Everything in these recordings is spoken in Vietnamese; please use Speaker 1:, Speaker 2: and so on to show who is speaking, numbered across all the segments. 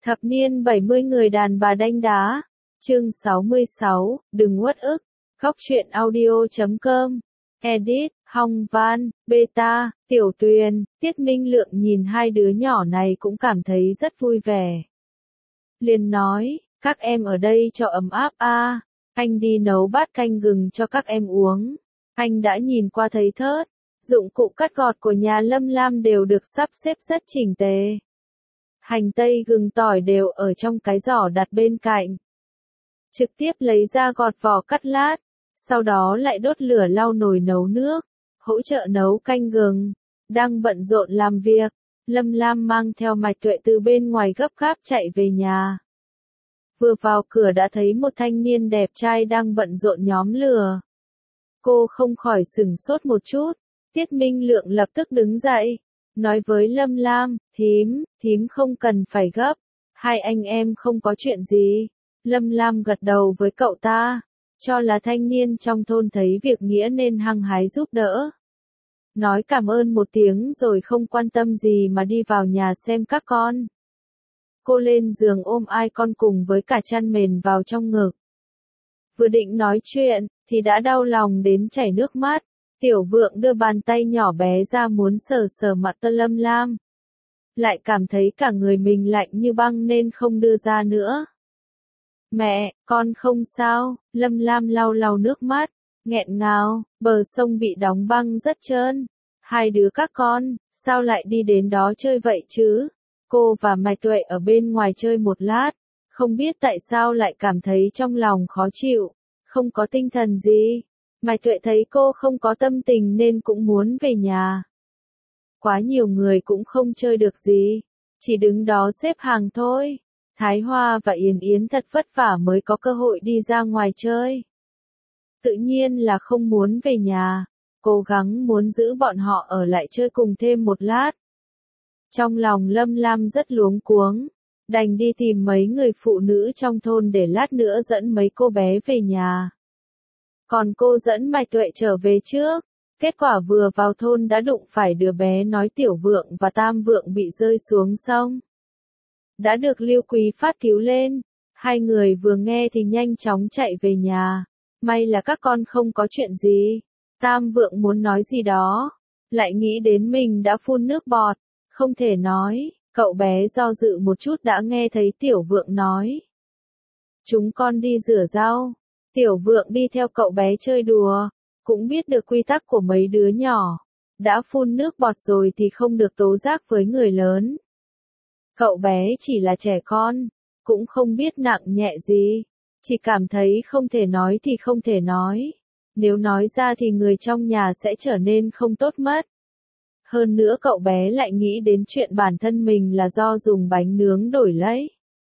Speaker 1: Thập niên 70 người đàn bà đanh đá. Chương 66, đừng uất ức. Góc truyện audio.com. Edit, Hong Van, Beta, Tiểu Tuyền, Tiết Minh Lượng nhìn hai đứa nhỏ này cũng cảm thấy rất vui vẻ. Liền nói, các em ở đây cho ấm áp a, anh đi nấu bát canh gừng cho các em uống. Anh đã nhìn qua thấy thớt, dụng cụ cắt gọt của nhà Lâm Lam đều được sắp xếp rất chỉnh tề. Hành tây gừng tỏi đều ở trong cái giỏ đặt bên cạnh. Trực tiếp lấy ra gọt vỏ cắt lát, sau đó lại đốt lửa lau nồi nấu nước, hỗ trợ nấu canh gừng. Đang bận rộn làm việc, Lâm Lam mang theo Mạch Tuệ từ bên ngoài gấp gáp chạy về nhà. Vừa vào cửa đã thấy một thanh niên đẹp trai đang bận rộn nhóm lửa. Cô không khỏi sửng sốt một chút. Tiết Minh Lượng lập tức đứng dậy, nói với Lâm Lam, thím không cần phải gấp, hai anh em không có chuyện gì. Lâm Lam gật đầu với cậu ta, cho là thanh niên trong thôn thấy việc nghĩa nên hăng hái giúp đỡ. Nói cảm ơn một tiếng rồi không quan tâm gì mà đi vào nhà xem các con. Cô lên giường ôm ai con cùng với cả chăn mền vào trong ngực. Vừa định nói chuyện, thì đã đau lòng đến chảy nước mắt. Tiểu Vượng đưa bàn tay nhỏ bé ra muốn sờ sờ mặt Lâm Lam. Lại cảm thấy cả người mình lạnh như băng nên không đưa ra nữa. Mẹ, con không sao. Lâm Lam lau lau nước mắt, nghẹn ngào, bờ sông bị đóng băng rất trơn. Hai đứa các con, sao lại đi đến đó chơi vậy chứ? Cô và Mạch Tuệ ở bên ngoài chơi một lát, không biết tại sao lại cảm thấy trong lòng khó chịu, không có tinh thần gì. Mạch Tuệ thấy cô không có tâm tình nên cũng muốn về nhà. Quá nhiều người cũng không chơi được gì, chỉ đứng đó xếp hàng thôi. Thái Hoa và Yến Yến thật vất vả mới có cơ hội đi ra ngoài chơi. Tự nhiên là không muốn về nhà, cố gắng muốn giữ bọn họ ở lại chơi cùng thêm một lát. Trong lòng Lâm Lam rất luống cuống, đành đi tìm mấy người phụ nữ trong thôn để lát nữa dẫn mấy cô bé về nhà. Còn cô dẫn Mạch Tuệ trở về trước, kết quả vừa vào thôn đã đụng phải đứa bé nói Tiểu Vượng và Tam Vượng bị rơi xuống sông. Đã được Lưu Quý Phát cứu lên, hai người vừa nghe thì nhanh chóng chạy về nhà. May là các con không có chuyện gì. Tam Vượng muốn nói gì đó, lại nghĩ đến mình đã phun nước bọt, không thể nói. Cậu bé do dự một chút đã nghe thấy Tiểu Vượng nói, chúng con đi rửa rau. Tiểu Vượng đi theo cậu bé chơi đùa, cũng biết được quy tắc của mấy đứa nhỏ. Đã phun nước bọt rồi thì không được tố giác với người lớn. Cậu bé chỉ là trẻ con, cũng không biết nặng nhẹ gì. Chỉ cảm thấy không thể nói thì không thể nói. Nếu nói ra thì người trong nhà sẽ trở nên không tốt mất. Hơn nữa cậu bé lại nghĩ đến chuyện bản thân mình là do dùng bánh nướng đổi lấy.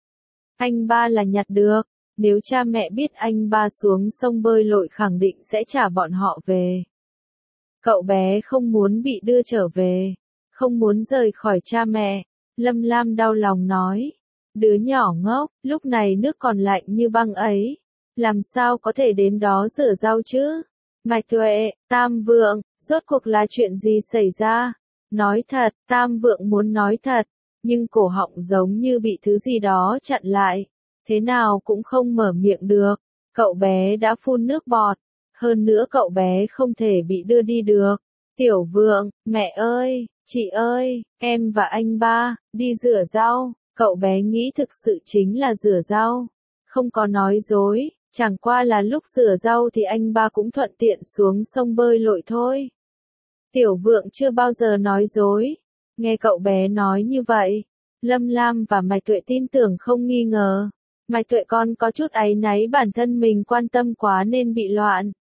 Speaker 1: Anh ba là nhặt được. Nếu cha mẹ biết anh ba xuống sông bơi lội khẳng định sẽ trả bọn họ về. Cậu bé không muốn bị đưa trở về, không muốn rời khỏi cha mẹ. Lâm Lam đau lòng nói, đứa nhỏ ngốc, lúc này nước còn lạnh như băng ấy, làm sao có thể đến đó rửa rau chứ? Mạch Tuệ, Tam Vượng, rốt cuộc là chuyện gì xảy ra? Nói thật, Tam Vượng muốn nói thật, nhưng cổ họng giống như bị thứ gì đó chặn lại. Thế nào cũng không mở miệng được. Cậu bé đã phun nước bọt. Hơn nữa cậu bé không thể bị đưa đi được. Tiểu Vượng, mẹ ơi, chị ơi, em và anh ba, đi rửa rau. Cậu bé nghĩ thực sự chính là rửa rau. Không có nói dối, chẳng qua là lúc rửa rau thì anh ba cũng thuận tiện xuống sông bơi lội thôi. Tiểu Vượng chưa bao giờ nói dối. Nghe cậu bé nói như vậy, Lâm Lam và Mạch Tuệ tin tưởng không nghi ngờ. Mạch Tuệ con có chút áy náy bản thân mình quan tâm quá nên bị loạn.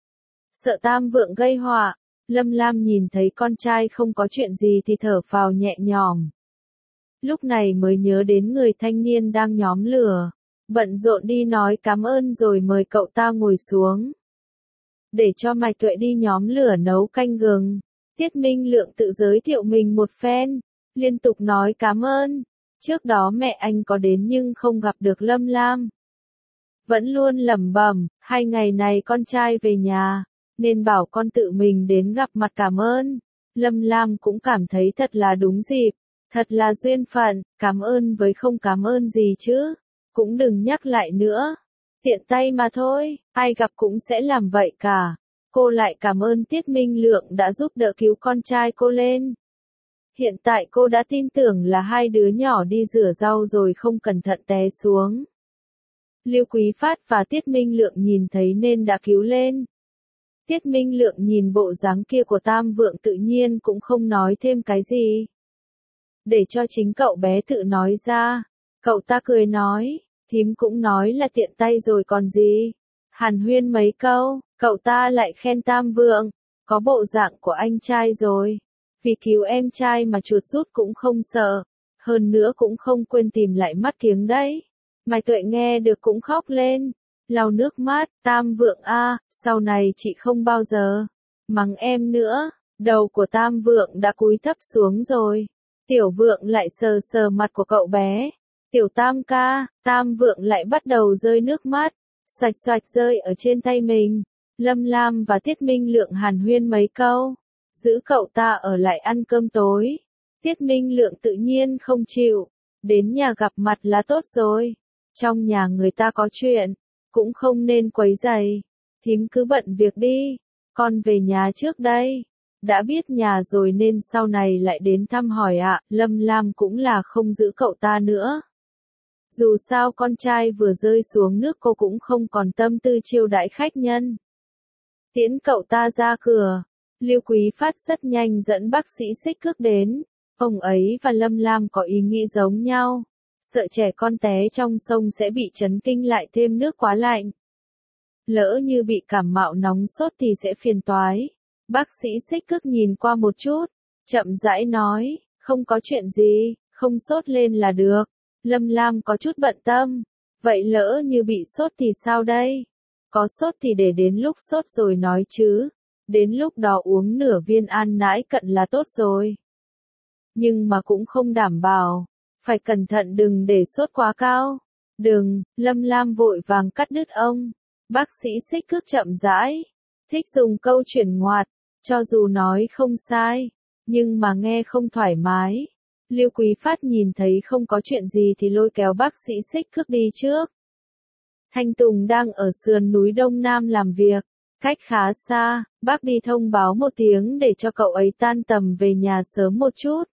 Speaker 1: Sợ Tam Vượng gây họa, Lâm Lam nhìn thấy con trai không có chuyện gì thì thở phào nhẹ nhõm. Lúc này mới nhớ đến người thanh niên đang nhóm lửa, bận rộn đi nói cảm ơn rồi mời cậu ta ngồi xuống. Để cho Mạch Tuệ đi nhóm lửa nấu canh gừng, Tiết Minh Lượng tự giới thiệu mình một phen, liên tục nói cảm ơn. Trước đó mẹ anh có đến nhưng không gặp được Lâm Lam. Vẫn luôn lẩm bẩm, 2 ngày này con trai về nhà, nên bảo con tự mình đến gặp mặt cảm ơn. Lâm Lam cũng cảm thấy thật là đúng dịp, Thật là duyên phận, cảm ơn với không cảm ơn gì chứ. Cũng đừng nhắc lại nữa. Tiện tay mà thôi, ai gặp cũng sẽ làm vậy cả. Cô lại cảm ơn Tiết Minh Lượng đã giúp đỡ cứu con trai cô lên. Hiện tại cô đã tin tưởng là hai đứa nhỏ đi rửa rau rồi không cẩn thận té xuống. Lưu Quý Phát và Tiết Minh Lượng nhìn thấy nên đã cứu lên. Tiết Minh Lượng nhìn bộ dáng kia của Tam Vượng tự nhiên cũng không nói thêm cái gì. Để cho chính cậu bé tự nói ra. Cậu ta cười nói, thím cũng nói là tiện tay rồi còn gì. Hàn huyên mấy câu, cậu ta lại khen Tam Vượng, có bộ dạng của anh trai rồi. Vì cứu em trai mà chuột rút cũng không sợ. Hơn nữa cũng không quên tìm lại mắt kiếng đấy. Mai Tuệ nghe được cũng khóc lên. Lau nước mắt, Tam Vượng a, sau này chị không bao giờ mắng em nữa. Đầu của Tam Vượng đã cúi thấp xuống rồi. Tiểu Vượng lại sờ sờ mặt của cậu bé. Tiểu Tam ca, Tam Vượng lại bắt đầu rơi nước mắt. Xoạch xoạch rơi ở trên tay mình. Lâm Lam và Tiết Minh Lượng hàn huyên mấy câu. Giữ cậu ta ở lại ăn cơm tối. Tiết Minh Lượng tự nhiên không chịu. Đến nhà gặp mặt là tốt rồi. Trong nhà người ta có chuyện. Cũng không nên quấy rầy. Thím cứ bận việc đi. Con về nhà trước đây. Đã biết nhà rồi nên sau này lại đến thăm hỏi ạ. Lâm Lam cũng là không giữ cậu ta nữa. Dù sao con trai vừa rơi xuống nước cô cũng không còn tâm tư chiêu đãi khách nhân. Tiễn cậu ta ra cửa. Lưu Quý Phát rất nhanh dẫn bác sĩ Xích Cước đến. Ông ấy và Lâm Lam có ý nghĩ giống nhau. Sợ trẻ con té trong sông sẽ bị chấn kinh lại thêm nước quá lạnh. Lỡ như bị cảm mạo nóng sốt thì sẽ phiền toái. Bác sĩ Xích Cước nhìn qua một chút, chậm rãi nói, không có chuyện gì, không sốt lên là được. Lâm Lam có chút bận tâm. Vậy lỡ như bị sốt thì sao đây? Có sốt thì để đến lúc sốt rồi nói chứ. Đến lúc đó uống nửa viên an nãi cận là tốt rồi. Nhưng mà cũng không đảm bảo. Phải cẩn thận đừng để sốt quá cao. Đừng, Lâm Lam vội vàng cắt đứt ông. Bác sĩ Xích Cước chậm rãi. Thích dùng câu chuyển ngoặt. Cho dù nói không sai. Nhưng mà nghe không thoải mái. Lưu Quý Phát nhìn thấy không có chuyện gì thì lôi kéo bác sĩ Xích Cước đi trước. Thanh Tùng đang ở sườn núi Đông Nam làm việc. Cách khá xa, bác đi thông báo một tiếng để cho cậu ấy tan tầm về nhà sớm một chút.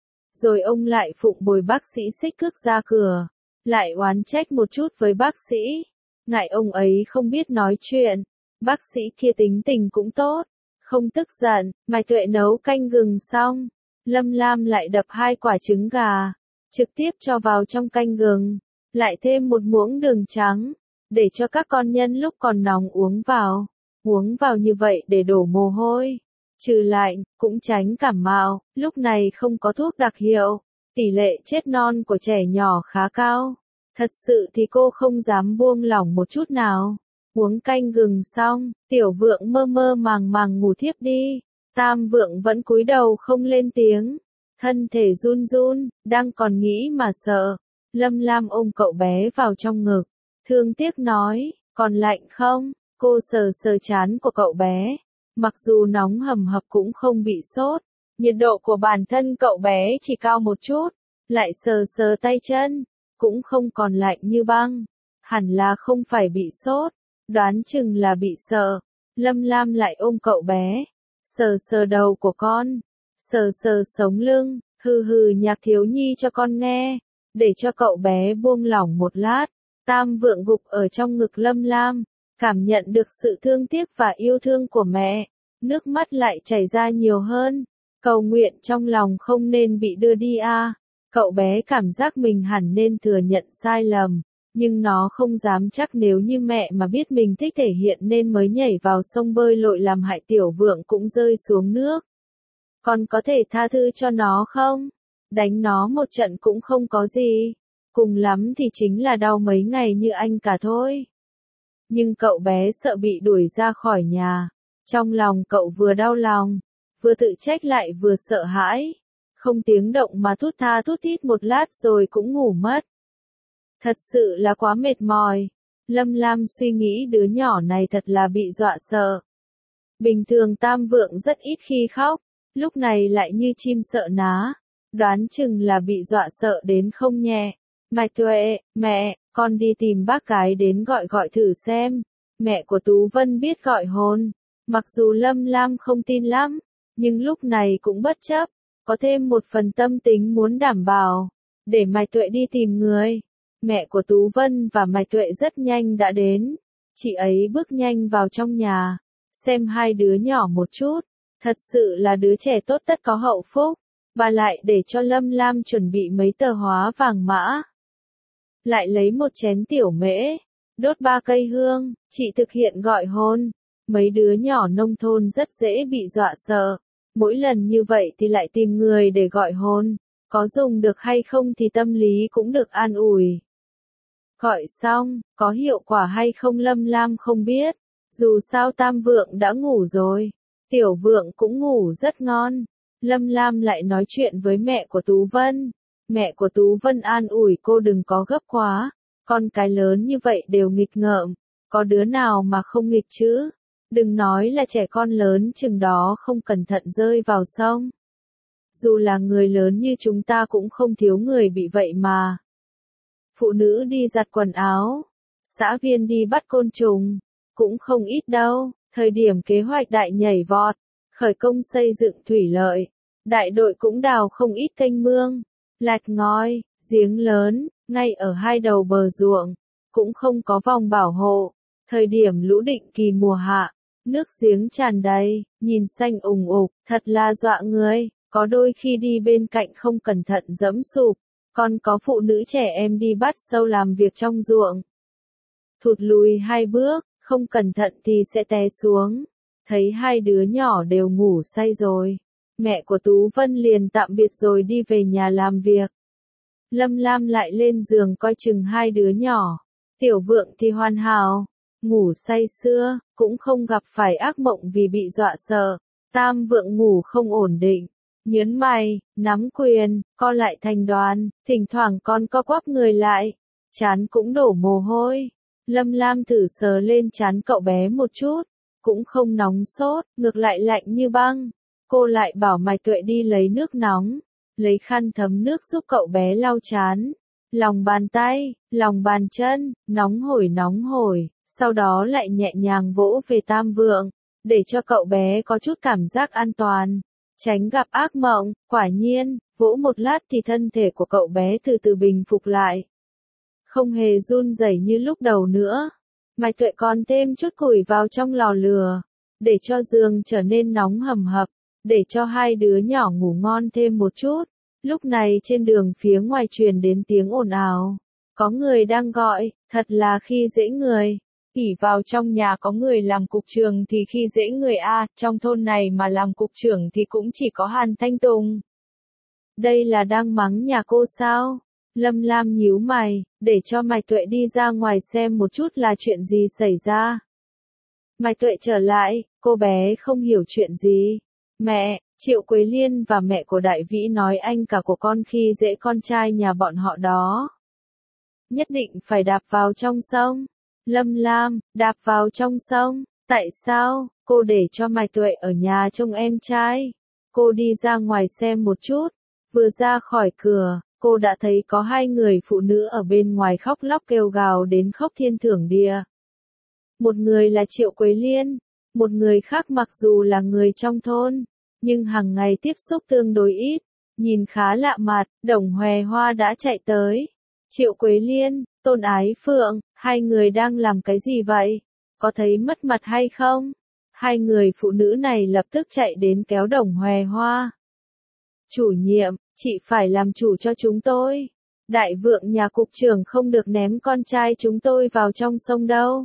Speaker 1: Rồi ông lại phụng bồi bác sĩ Xích Cước ra cửa. Lại oán trách một chút với bác sĩ. Ngại ông ấy không biết nói chuyện. Bác sĩ kia tính tình cũng tốt. Không tức giận, Mai Tuệ nấu canh gừng xong. Lâm Lam lại đập 2 quả trứng gà. Trực tiếp cho vào trong canh gừng. Lại thêm một muỗng đường trắng. Để cho các con nhân lúc còn nóng uống vào. Uống vào như vậy để đổ mồ hôi. Trừ lạnh, cũng tránh cảm mạo. Lúc này không có thuốc đặc hiệu. Tỷ lệ chết non của trẻ nhỏ khá cao. Thật sự thì cô không dám buông lỏng một chút nào. Uống canh gừng xong, Tiểu Vượng mơ mơ màng màng ngủ thiếp đi. Tam Vượng vẫn cúi đầu không lên tiếng. Thân thể run run, đang còn nghĩ mà sợ. Lâm Lam ôm cậu bé vào trong ngực. Thương tiếc nói, còn lạnh không? Cô sờ sờ trán của cậu bé. Mặc dù nóng hầm hập cũng không bị sốt. Nhiệt độ của bản thân cậu bé chỉ cao một chút. Lại sờ sờ tay chân. Cũng không còn lạnh như băng. Hẳn là không phải bị sốt. Đoán chừng là bị sợ. Lâm Lam lại ôm cậu bé. Sờ sờ đầu của con. Sờ sờ sống lưng. Hừ hừ nhạc thiếu nhi cho con nghe. Để cho cậu bé buông lỏng một lát. Tam Vượng gục ở trong ngực Lâm Lam. Cảm nhận được sự thương tiếc và yêu thương của mẹ. Nước mắt lại chảy ra nhiều hơn. Cầu nguyện trong lòng không nên bị đưa đi a. Cậu bé cảm giác mình hẳn nên thừa nhận sai lầm. Nhưng nó không dám chắc nếu như mẹ mà biết mình thích thể hiện nên mới nhảy vào sông bơi lội làm hại Tiểu Vượng cũng rơi xuống nước. Con có thể tha thứ cho nó không? Đánh nó một trận cũng không có gì. Cùng lắm thì chính là đau mấy ngày như anh cả thôi. Nhưng cậu bé sợ bị đuổi ra khỏi nhà. Trong lòng cậu vừa đau lòng, vừa tự trách lại vừa sợ hãi. Không tiếng động mà thút tha thút thít một lát rồi cũng ngủ mất. Thật sự là quá mệt mỏi. Lâm Lam suy nghĩ đứa nhỏ này thật là bị dọa sợ. Bình thường Tam Vượng rất ít khi khóc, lúc này lại như chim sợ ná. đoán chừng là bị dọa sợ đến không nhẹ. Mai Tuệ, mẹ, con đi tìm bác gái đến gọi thử xem. Mẹ của Tú Vân biết gọi hồn. Mặc dù Lâm Lam không tin lắm, nhưng lúc này cũng bất chấp, có thêm một phần tâm tính muốn đảm bảo, để Mai Tuệ đi tìm người. Mẹ của Tú Vân và Mai Tuệ rất nhanh đã đến. Chị ấy bước nhanh vào trong nhà, xem hai đứa nhỏ một chút, thật sự là đứa trẻ tốt tất có hậu phúc. Bà lại để cho Lâm Lam chuẩn bị mấy tờ hóa vàng mã. Lại lấy một chén tiểu mễ, đốt 3 cây hương, chị thực hiện gọi hôn. Mấy đứa nhỏ nông thôn rất dễ bị dọa sợ. Mỗi lần như vậy thì lại tìm người để gọi hôn. Có dùng được hay không thì tâm lý cũng được an ủi. Gọi xong, có hiệu quả hay không Lâm Lam không biết. Dù sao Tam Vượng đã ngủ rồi. Tiểu Vượng cũng ngủ rất ngon. Lâm Lam lại nói chuyện với mẹ của Tú Vân. Mẹ của Tú Vân an ủi cô đừng có gấp quá. Con cái lớn như vậy đều nghịch ngợm. Có đứa nào mà không nghịch chứ? Đừng nói là trẻ con lớn chừng đó không cẩn thận rơi vào sông. Dù là người lớn như chúng ta cũng không thiếu người bị vậy mà. Phụ nữ đi giặt quần áo, xã viên đi bắt côn trùng, cũng không ít đâu. Thời điểm kế hoạch đại nhảy vọt, khởi công xây dựng thủy lợi, đại đội cũng đào không ít kênh mương, lạch ngói, giếng lớn, ngay ở hai đầu bờ ruộng, cũng không có vòng bảo hộ. Thời điểm lũ định kỳ mùa hạ, nước giếng tràn đầy, nhìn xanh ủng ục, thật là dọa người, có đôi khi đi bên cạnh không cẩn thận dẫm sụp, còn có phụ nữ trẻ em đi bắt sâu làm việc trong ruộng. Thụt lùi 2 bước, không cẩn thận thì sẽ té xuống. Thấy hai đứa nhỏ đều ngủ say rồi. Mẹ của Tú Vân liền tạm biệt rồi đi về nhà làm việc. Lâm Lam lại lên giường coi chừng hai đứa nhỏ. Tiểu Vượng thì hoàn hảo, ngủ say sưa, cũng không gặp phải ác mộng vì bị dọa sợ. Tam Vượng ngủ không ổn định, nhớn mày, nắm quyền, co lại thành đoàn, thỉnh thoảng con co quắp người lại, trán cũng đổ mồ hôi. Lâm Lam thử sờ lên trán cậu bé một chút, cũng không nóng sốt, ngược lại lạnh như băng. Cô lại bảo Mai Tuệ đi lấy nước nóng, lấy khăn thấm nước giúp cậu bé lau trán. Lòng bàn tay, lòng bàn chân, nóng hổi, sau đó lại nhẹ nhàng vỗ về Tam Vượng, để cho cậu bé có chút cảm giác an toàn, tránh gặp ác mộng. Quả nhiên, vỗ một lát thì thân thể của cậu bé từ từ bình phục lại. Không hề run rẩy như lúc đầu nữa. Mai Tuệ còn thêm chút củi vào trong lò lửa, để cho giường trở nên nóng hầm hập, để cho hai đứa nhỏ ngủ ngon thêm một chút. Lúc này trên đường phía ngoài truyền đến tiếng ồn ào. Có người đang gọi, thật là khi dễ người. ỷ vào trong nhà có người làm cục trưởng thì khi dễ người a, trong thôn này mà làm cục trưởng thì cũng chỉ có Hàn Thanh Tùng. Đây là đang mắng nhà cô sao? Lâm Lam nhíu mày, để cho Mai Tuệ đi ra ngoài xem một chút là chuyện gì xảy ra. Mai Tuệ trở lại, cô bé không hiểu chuyện gì. Mẹ, Triệu Quế Liên và mẹ của Đại Vĩ nói anh cả của con khi dễ con trai nhà bọn họ đó. Nhất định phải đạp vào trong sông. Lâm Lam, đạp vào trong sông, tại sao? Cô để cho Mai Tuệ ở nhà trông em trai. Cô đi ra ngoài xem một chút, vừa ra khỏi cửa, cô đã thấy có hai người phụ nữ ở bên ngoài khóc lóc kêu gào đến khóc thiên thưởng địa. Một người là Triệu Quế Liên, một người khác mặc dù là người trong thôn, nhưng hàng ngày tiếp xúc tương đối ít, nhìn khá lạ mặt. Đồng Hòe Hoa đã chạy tới. Triệu Quế Liên, Tôn Ái Phượng, hai người đang làm cái gì vậy? Có thấy mất mặt hay không? Hai người phụ nữ này lập tức chạy đến kéo Đồng Hòe Hoa. Chủ nhiệm, chị phải làm chủ cho chúng tôi. Đại vượng nhà cục trưởng không được ném con trai chúng tôi vào trong sông đâu.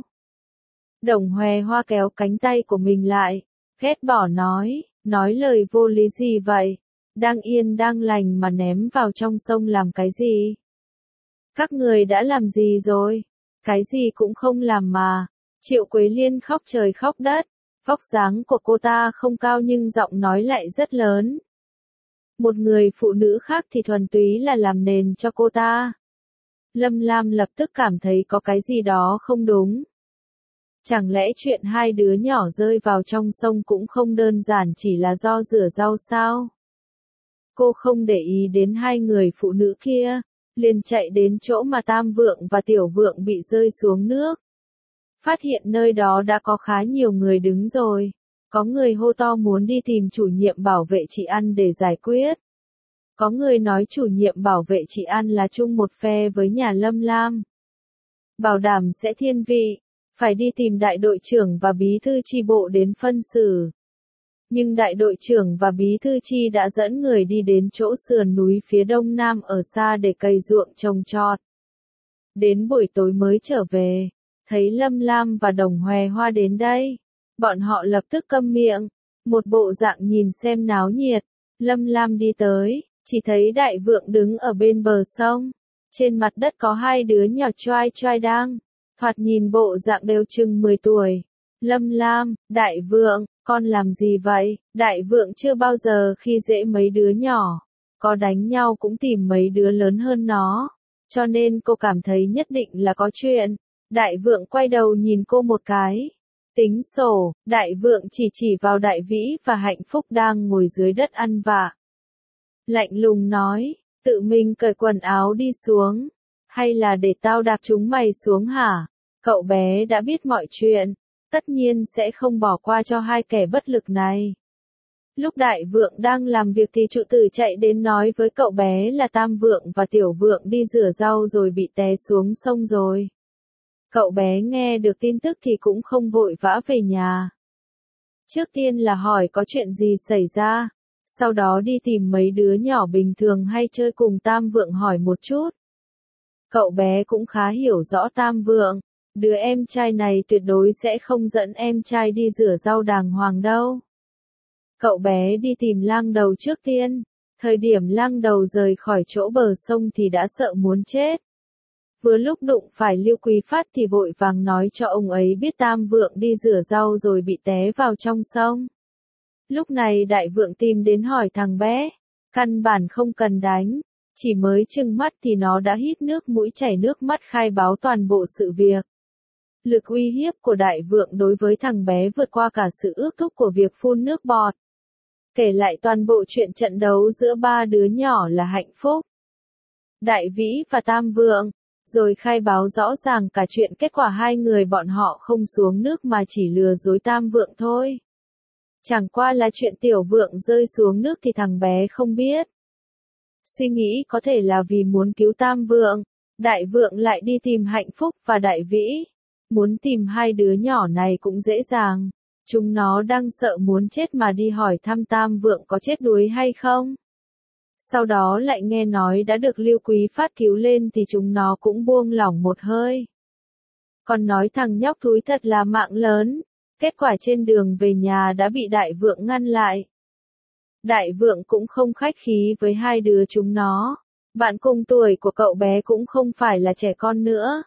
Speaker 1: Đồng Hòe Hoa kéo cánh tay của mình lại, ghét bỏ nói lời vô lý gì vậy? Đang yên đang lành mà ném vào trong sông làm cái gì? Các người đã làm gì rồi? Cái gì cũng không làm mà. Triệu Quế Liên khóc trời khóc đất, vóc dáng của cô ta không cao nhưng giọng nói lại rất lớn. Một người phụ nữ khác thì thuần túy là làm nền cho cô ta. Lâm Lam lập tức cảm thấy có cái gì đó không đúng. Chẳng lẽ chuyện hai đứa nhỏ rơi vào trong sông cũng không đơn giản chỉ là do rửa rau sao? Cô không để ý đến hai người phụ nữ kia, liền chạy đến chỗ mà Tam Vượng và Tiểu Vượng bị rơi xuống nước. Phát hiện nơi đó đã có khá nhiều người đứng rồi. Có người hô to muốn đi tìm chủ nhiệm bảo vệ chị An để giải quyết. Có người nói chủ nhiệm bảo vệ chị An là chung một phe với nhà Lâm Lam. Bảo đảm sẽ thiên vị, phải đi tìm đại đội trưởng và bí thư chi bộ đến phân xử. Nhưng đại đội trưởng và bí thư chi đã dẫn người đi đến chỗ sườn núi phía đông nam ở xa để cày ruộng trồng trọt. Đến buổi tối mới trở về, thấy Lâm Lam và Đồng Hòe Hoa đến đây. Bọn họ lập tức câm miệng, một bộ dạng nhìn xem náo nhiệt. Lâm Lam đi tới, chỉ thấy Đại Vượng đứng ở bên bờ sông. Trên mặt đất có hai đứa nhỏ choai choai đang, thoạt nhìn bộ dạng đều chừng 10 tuổi. Lâm Lam, Đại Vượng, con làm gì vậy? Đại Vượng chưa bao giờ khi dễ mấy đứa nhỏ, có đánh nhau cũng tìm mấy đứa lớn hơn nó, cho nên cô cảm thấy nhất định là có chuyện. Đại Vượng quay đầu nhìn cô một cái. Tính sổ, Đại Vượng chỉ vào Đại Vĩ và Hạnh Phúc đang ngồi dưới đất ăn vạ. Lạnh lùng nói, tự mình cởi quần áo đi xuống, hay là để tao đạp chúng mày xuống hả? Cậu bé đã biết mọi chuyện, tất nhiên sẽ không bỏ qua cho hai kẻ bất lực này. Lúc Đại Vượng đang làm việc thì trụ tử chạy đến nói với cậu bé là Tam Vượng và Tiểu Vượng đi rửa rau rồi bị té xuống sông rồi. Cậu bé nghe được tin tức thì cũng không vội vã về nhà. Trước tiên là hỏi có chuyện gì xảy ra, sau đó đi tìm mấy đứa nhỏ bình thường hay chơi cùng Tam Vượng hỏi một chút. Cậu bé cũng khá hiểu rõ Tam Vượng, đứa em trai này tuyệt đối sẽ không dẫn em trai đi rửa rau đàng hoàng đâu. Cậu bé đi tìm Lang Đầu trước tiên, thời điểm Lang Đầu rời khỏi chỗ bờ sông thì đã sợ muốn chết. Vừa lúc đụng phải Lưu Quý Phát thì vội vàng nói cho ông ấy biết Tam Vượng đi rửa rau rồi bị té vào trong sông. Lúc này Đại Vượng tìm đến hỏi thằng bé, căn bản không cần đánh, chỉ mới trừng mắt thì nó đã hít nước mũi chảy nước mắt khai báo toàn bộ sự việc. Lực uy hiếp của Đại Vượng đối với thằng bé vượt qua cả sự ước thúc của việc phun nước bọt. Kể lại toàn bộ chuyện trận đấu giữa ba đứa nhỏ là Hạnh Phúc, Đại Vĩ và Tam Vượng, rồi khai báo rõ ràng cả chuyện kết quả hai người bọn họ không xuống nước mà chỉ lừa dối Tam Vượng thôi. Chẳng qua là chuyện Tiểu Vượng rơi xuống nước thì thằng bé không biết. Suy nghĩ có thể là vì muốn cứu Tam Vượng, Đại Vượng lại đi tìm Hạnh Phúc và Đại Vĩ. Muốn tìm hai đứa nhỏ này cũng dễ dàng. Chúng nó đang sợ muốn chết mà đi hỏi thăm Tam Vượng có chết đuối hay không. Sau đó lại nghe nói đã được Lưu Quý Phát cứu lên thì chúng nó cũng buông lỏng một hơi. Còn nói thằng nhóc thúi thật là mạng lớn. Kết quả trên đường về nhà đã bị Đại Vượng ngăn lại. Đại Vượng cũng không khách khí với hai đứa chúng nó. Bạn cùng tuổi của cậu bé cũng không phải là trẻ con nữa.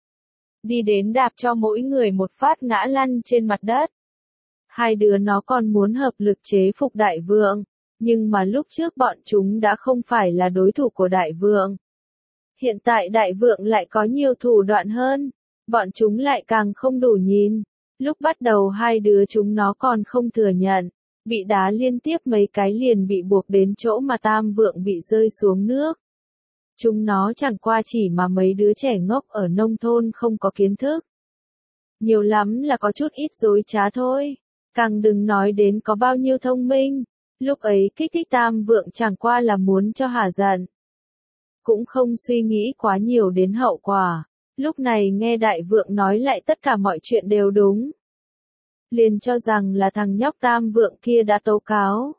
Speaker 1: Đi đến đạp cho mỗi người một phát ngã lăn trên mặt đất. Hai đứa nó còn muốn hợp lực chế phục Đại Vượng, nhưng mà lúc trước bọn chúng đã không phải là đối thủ của Đại Vượng. Hiện tại Đại Vượng lại có nhiều thủ đoạn hơn, bọn chúng lại càng không đủ nhìn. Lúc bắt đầu hai đứa chúng nó còn không thừa nhận, bị đá liên tiếp mấy cái liền bị buộc đến chỗ mà Tam Vượng bị rơi xuống nước. Chúng nó chẳng qua chỉ mà mấy đứa trẻ ngốc ở nông thôn không có kiến thức. Nhiều lắm là có chút ít dối trá thôi, càng đừng nói đến có bao nhiêu thông minh. Lúc ấy kích thích Tam Vượng chẳng qua là muốn cho hả giận. Cũng không suy nghĩ quá nhiều đến hậu quả. Lúc này nghe Đại Vượng nói lại tất cả mọi chuyện đều đúng. Liền cho rằng là thằng nhóc Tam Vượng kia đã tố cáo.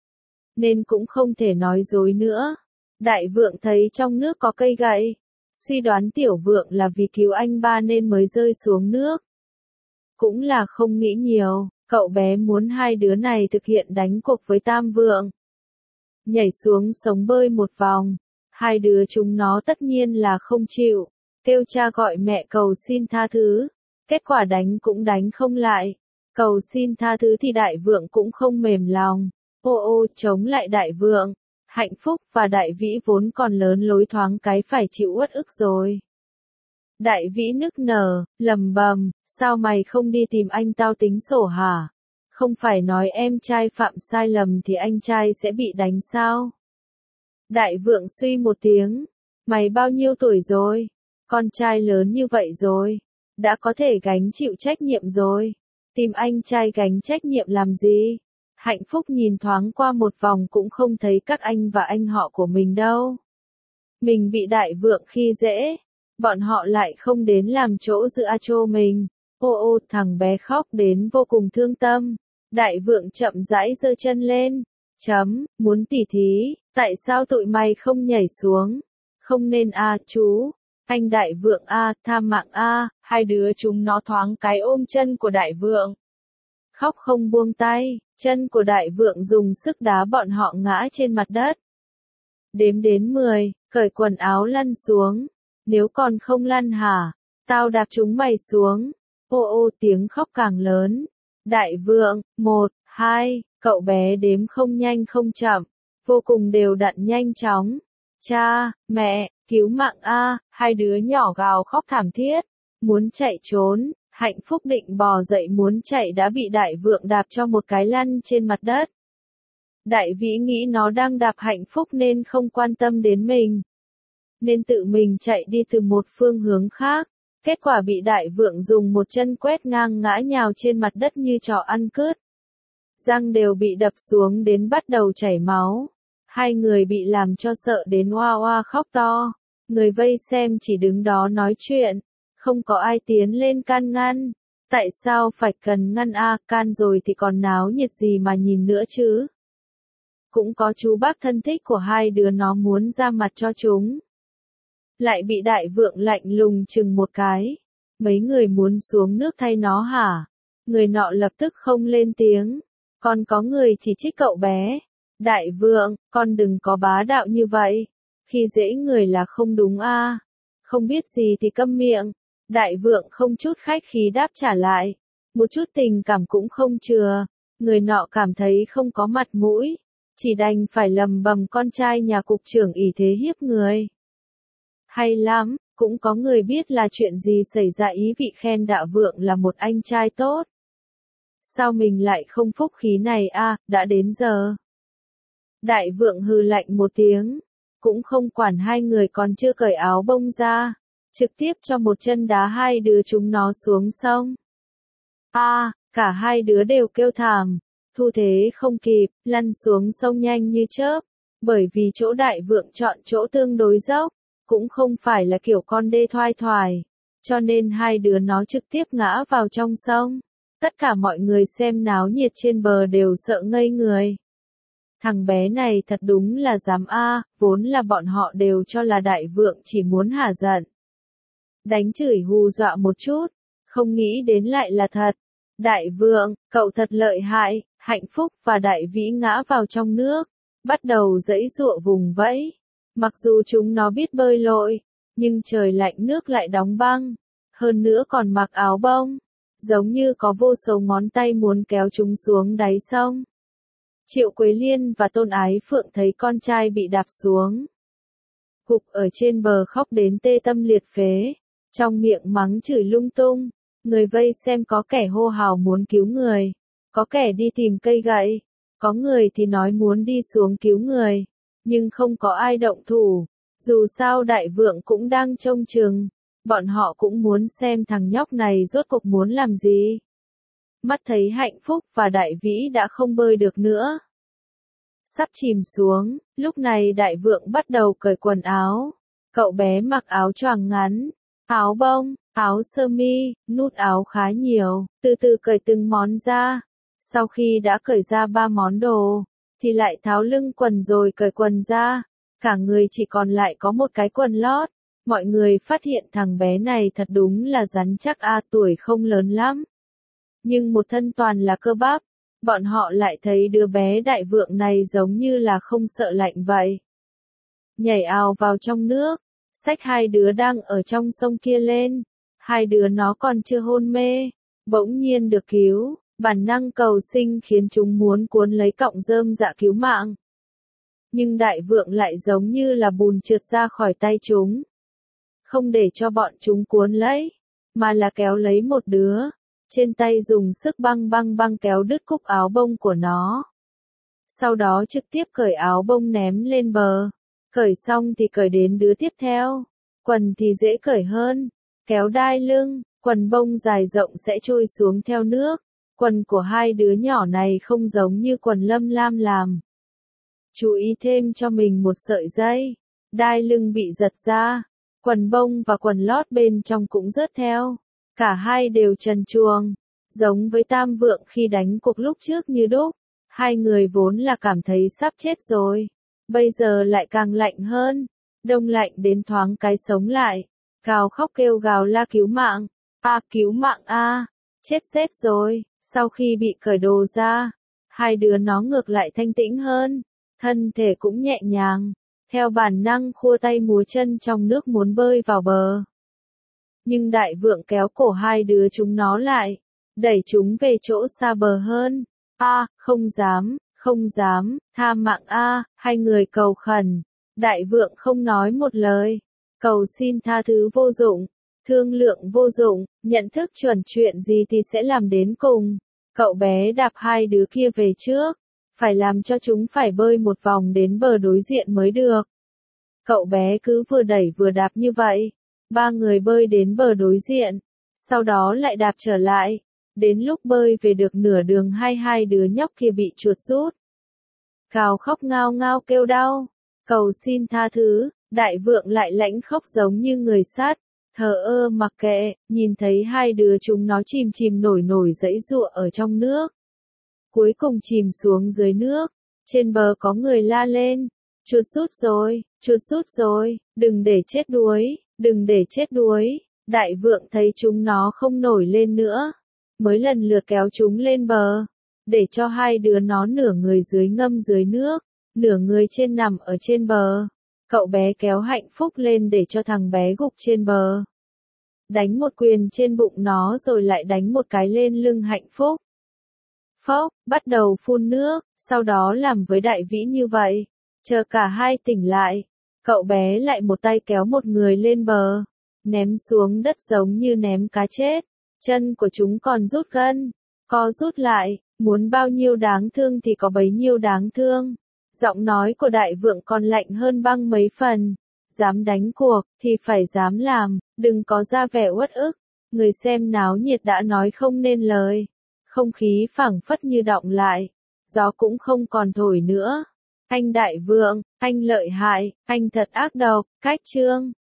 Speaker 1: Nên cũng không thể nói dối nữa. Đại Vượng thấy trong nước có cây gậy. Suy đoán Tiểu Vượng là vì cứu anh ba nên mới rơi xuống nước. Cũng là không nghĩ nhiều, cậu bé muốn hai đứa này thực hiện đánh cuộc với Tam Vượng. Nhảy xuống sống bơi một vòng. Hai đứa chúng nó tất nhiên là không chịu. Kêu cha gọi mẹ cầu xin tha thứ. Kết quả đánh cũng đánh không lại. Cầu xin tha thứ thì Đại Vượng cũng không mềm lòng. Chống lại Đại Vượng. Hạnh Phúc và Đại Vĩ vốn còn lớn lối thoáng cái phải chịu uất ức rồi. Đại Vĩ nức nở, lầm bầm, sao mày không đi tìm anh tao tính sổ hả? Không phải nói em trai phạm sai lầm thì anh trai sẽ bị đánh sao? Đại vượng suy một tiếng. Mày bao nhiêu tuổi rồi? Con trai lớn như vậy rồi. Đã có thể gánh chịu trách nhiệm rồi. Tìm anh trai gánh trách nhiệm làm gì? Hạnh Phúc nhìn thoáng qua một vòng cũng không thấy các anh và anh họ của mình đâu. Mình bị đại vượng khi dễ. Bọn họ lại không đến làm chỗ dựa cho mình. Ô ô, thằng bé khóc đến vô cùng thương tâm. Đại vượng chậm rãi giơ chân lên. Muốn tỉ thí, tại sao tụi mày không nhảy xuống? Không nên chú. Anh đại vượng tha mạng hai đứa chúng nó thoáng cái ôm chân của đại vượng. Khóc không buông tay, chân của đại vượng dùng sức đá bọn họ ngã trên mặt đất. Đếm đến 10, cởi quần áo lăn xuống. Nếu còn không lăn hả? Tao đạp chúng mày xuống. Ô ô, tiếng khóc càng lớn. Đại vượng, 1, 2, cậu bé đếm không nhanh không chậm, vô cùng đều đặn nhanh chóng. Cha, mẹ, cứu mạng hai đứa nhỏ gào khóc thảm thiết, muốn chạy trốn. Hạnh Phúc định bò dậy muốn chạy đã bị đại vượng đạp cho một cái lăn trên mặt đất. Đại vĩ nghĩ nó đang đạp Hạnh Phúc nên không quan tâm đến mình, nên tự mình chạy đi từ một phương hướng khác. Kết quả bị đại vượng dùng một chân quét ngang ngã nhào trên mặt đất như chó ăn cứt. Răng đều bị đập xuống đến bắt đầu chảy máu. Hai người bị làm cho sợ đến oa oa khóc to. Người vây xem chỉ đứng đó nói chuyện. Không có ai tiến lên can ngăn. Tại sao phải cần ngăn can rồi thì còn náo nhiệt gì mà nhìn nữa chứ? Cũng có chú bác thân thích của hai đứa nó muốn ra mặt cho chúng. Lại bị đại vượng lạnh lùng chừng một cái. Mấy người muốn xuống nước thay nó hả? Người nọ lập tức không lên tiếng. Còn có người chỉ trích cậu bé. Đại vượng, con đừng có bá đạo như vậy. Khi dễ người là không đúng Không biết gì thì câm miệng. Đại vượng không chút khách khí đáp trả lại. Một chút tình cảm cũng không chừa. Người nọ cảm thấy không có mặt mũi. Chỉ đành phải lầm bầm con trai nhà cục trưởng ỷ thế hiếp người. Hay lắm, cũng có người biết là chuyện gì xảy ra ý vị khen đại vượng là một anh trai tốt. Sao mình lại không phúc khí này đã đến giờ. Đại vượng hừ lạnh một tiếng, cũng không quản hai người còn chưa cởi áo bông ra, trực tiếp cho một chân đá hai đứa chúng nó xuống sông. Cả hai đứa đều kêu thảm, thu thế không kịp, lăn xuống sông nhanh như chớp, bởi vì chỗ đại vượng chọn chỗ tương đối dốc, cũng không phải là kiểu con đê thoai thoải, cho nên hai đứa nó trực tiếp ngã vào trong sông. Tất cả mọi người xem náo nhiệt trên bờ đều sợ ngây người. Thằng bé này thật đúng là dám vốn là bọn họ đều cho là đại vượng chỉ muốn hả giận. Đánh chửi hù dọa một chút, không nghĩ đến lại là thật. Đại vượng, cậu thật lợi hại. Hạnh Phúc và Đại Vĩ ngã vào trong nước, bắt đầu giãy giụa vùng vẫy. Mặc dù chúng nó biết bơi lội, nhưng trời lạnh nước lại đóng băng, hơn nữa còn mặc áo bông, giống như có vô số ngón tay muốn kéo chúng xuống đáy sông. Triệu Quế Liên và Tôn Ái Phượng thấy con trai bị đạp xuống, gục ở trên bờ khóc đến tê tâm liệt phế, trong miệng mắng chửi lung tung. Người vây xem có kẻ hô hào muốn cứu người, có kẻ đi tìm cây gậy, có người thì nói muốn đi xuống cứu người, nhưng không có ai động thủ. Dù sao đại vượng cũng đang trông chừng, bọn họ cũng muốn xem thằng nhóc này rốt cuộc muốn làm gì. Mắt thấy Hạnh Phúc và Đại Vĩ đã không bơi được nữa, sắp chìm xuống, lúc này đại vượng bắt đầu cởi quần áo. Cậu bé mặc áo choàng ngắn, áo bông, áo sơ mi, nút áo khá nhiều, từ từ cởi từng món ra. Sau khi đã cởi ra 3 món đồ, thì lại tháo lưng quần rồi cởi quần ra. Cả người chỉ còn lại có một cái quần lót. Mọi người phát hiện thằng bé này thật đúng là rắn chắc tuổi không lớn lắm. Nhưng một thân toàn là cơ bắp. Bọn họ lại thấy đứa bé đại vượng này giống như là không sợ lạnh vậy. Nhảy ào vào trong nước, xách hai đứa đang ở trong sông kia lên. Hai đứa nó còn chưa hôn mê, bỗng nhiên được cứu. Bản năng cầu sinh khiến chúng muốn cuốn lấy cọng rơm dạ cứu mạng. Nhưng đại vượng lại giống như là bùn trượt ra khỏi tay chúng. Không để cho bọn chúng cuốn lấy, mà là kéo lấy một đứa. Trên tay dùng sức băng kéo đứt cúc áo bông của nó. Sau đó trực tiếp cởi áo bông ném lên bờ. Cởi xong thì cởi đến đứa tiếp theo. Quần thì dễ cởi hơn. Kéo đai lưng, quần bông dài rộng sẽ trôi xuống theo nước. Quần của hai đứa nhỏ này không giống như quần Lâm Lam làm. Chú ý thêm cho mình một sợi dây. Đai lưng bị giật ra. Quần bông và quần lót bên trong cũng rớt theo. Cả hai đều trần truồng. Giống với Tam Vượng khi đánh cuộc lúc trước như đúc. Hai người vốn là cảm thấy sắp chết rồi. Bây giờ lại càng lạnh hơn. Đông lạnh đến thoáng cái sống lại. Gào khóc kêu gào la cứu mạng. Cứu mạng a. Chết rét rồi. Sau khi bị cởi đồ ra, hai đứa nó ngược lại thanh tĩnh hơn. Thân thể cũng nhẹ nhàng. Theo bản năng khua tay múa chân trong nước muốn bơi vào bờ. Nhưng Đại Vượng kéo cổ hai đứa chúng nó lại. Đẩy chúng về chỗ xa bờ hơn. Không dám, không dám, tha mạng hai người cầu khẩn. Đại Vượng không nói một lời. Cầu xin tha thứ vô dụng, thương lượng vô dụng, nhận thức chuẩn chuyện gì thì sẽ làm đến cùng. Cậu bé đạp hai đứa kia về trước. Phải làm cho chúng phải bơi một vòng đến bờ đối diện mới được. Cậu bé cứ vừa đẩy vừa đạp như vậy. Ba người bơi đến bờ đối diện. Sau đó lại đạp trở lại. Đến lúc bơi về được nửa đường hai đứa nhóc kia bị chuột rút. Gào khóc ngao ngao kêu đau. Cầu xin tha thứ. Đại Vượng lại lãnh khóc giống như người sát. Thờ ơ mặc kệ. Nhìn thấy hai đứa chúng nó chìm nổi giãy giụa ở trong nước. Cuối cùng chìm xuống dưới nước. Trên bờ có người la lên. Chuột rút rồi, đừng để chết đuối, đừng để chết đuối. Đại Vượng thấy chúng nó không nổi lên nữa. Mới lần lượt kéo chúng lên bờ. Để cho hai đứa nó nửa người dưới ngâm dưới nước. Nửa người trên nằm ở trên bờ. Cậu bé kéo Hạnh Phúc lên để cho thằng bé gục trên bờ. Đánh một quyền trên bụng nó rồi lại đánh một cái lên lưng Hạnh Phúc. Phốc, bắt đầu phun nước, sau đó làm với Đại Vĩ như vậy. Chờ cả hai tỉnh lại, cậu bé lại một tay kéo một người lên bờ, ném xuống đất giống như ném cá chết. Chân của chúng còn rút gân, co rút lại, muốn bao nhiêu đáng thương thì có bấy nhiêu đáng thương. Giọng nói của Đại Vượng còn lạnh hơn băng mấy phần. Dám đánh cuộc, thì phải dám làm, đừng có ra vẻ uất ức. Người xem náo nhiệt đã nói không nên lời. Không khí phảng phất như đọng lại. Gió cũng không còn thổi nữa. Anh Đại Vượng, anh lợi hại, anh thật ác độc, cách chương.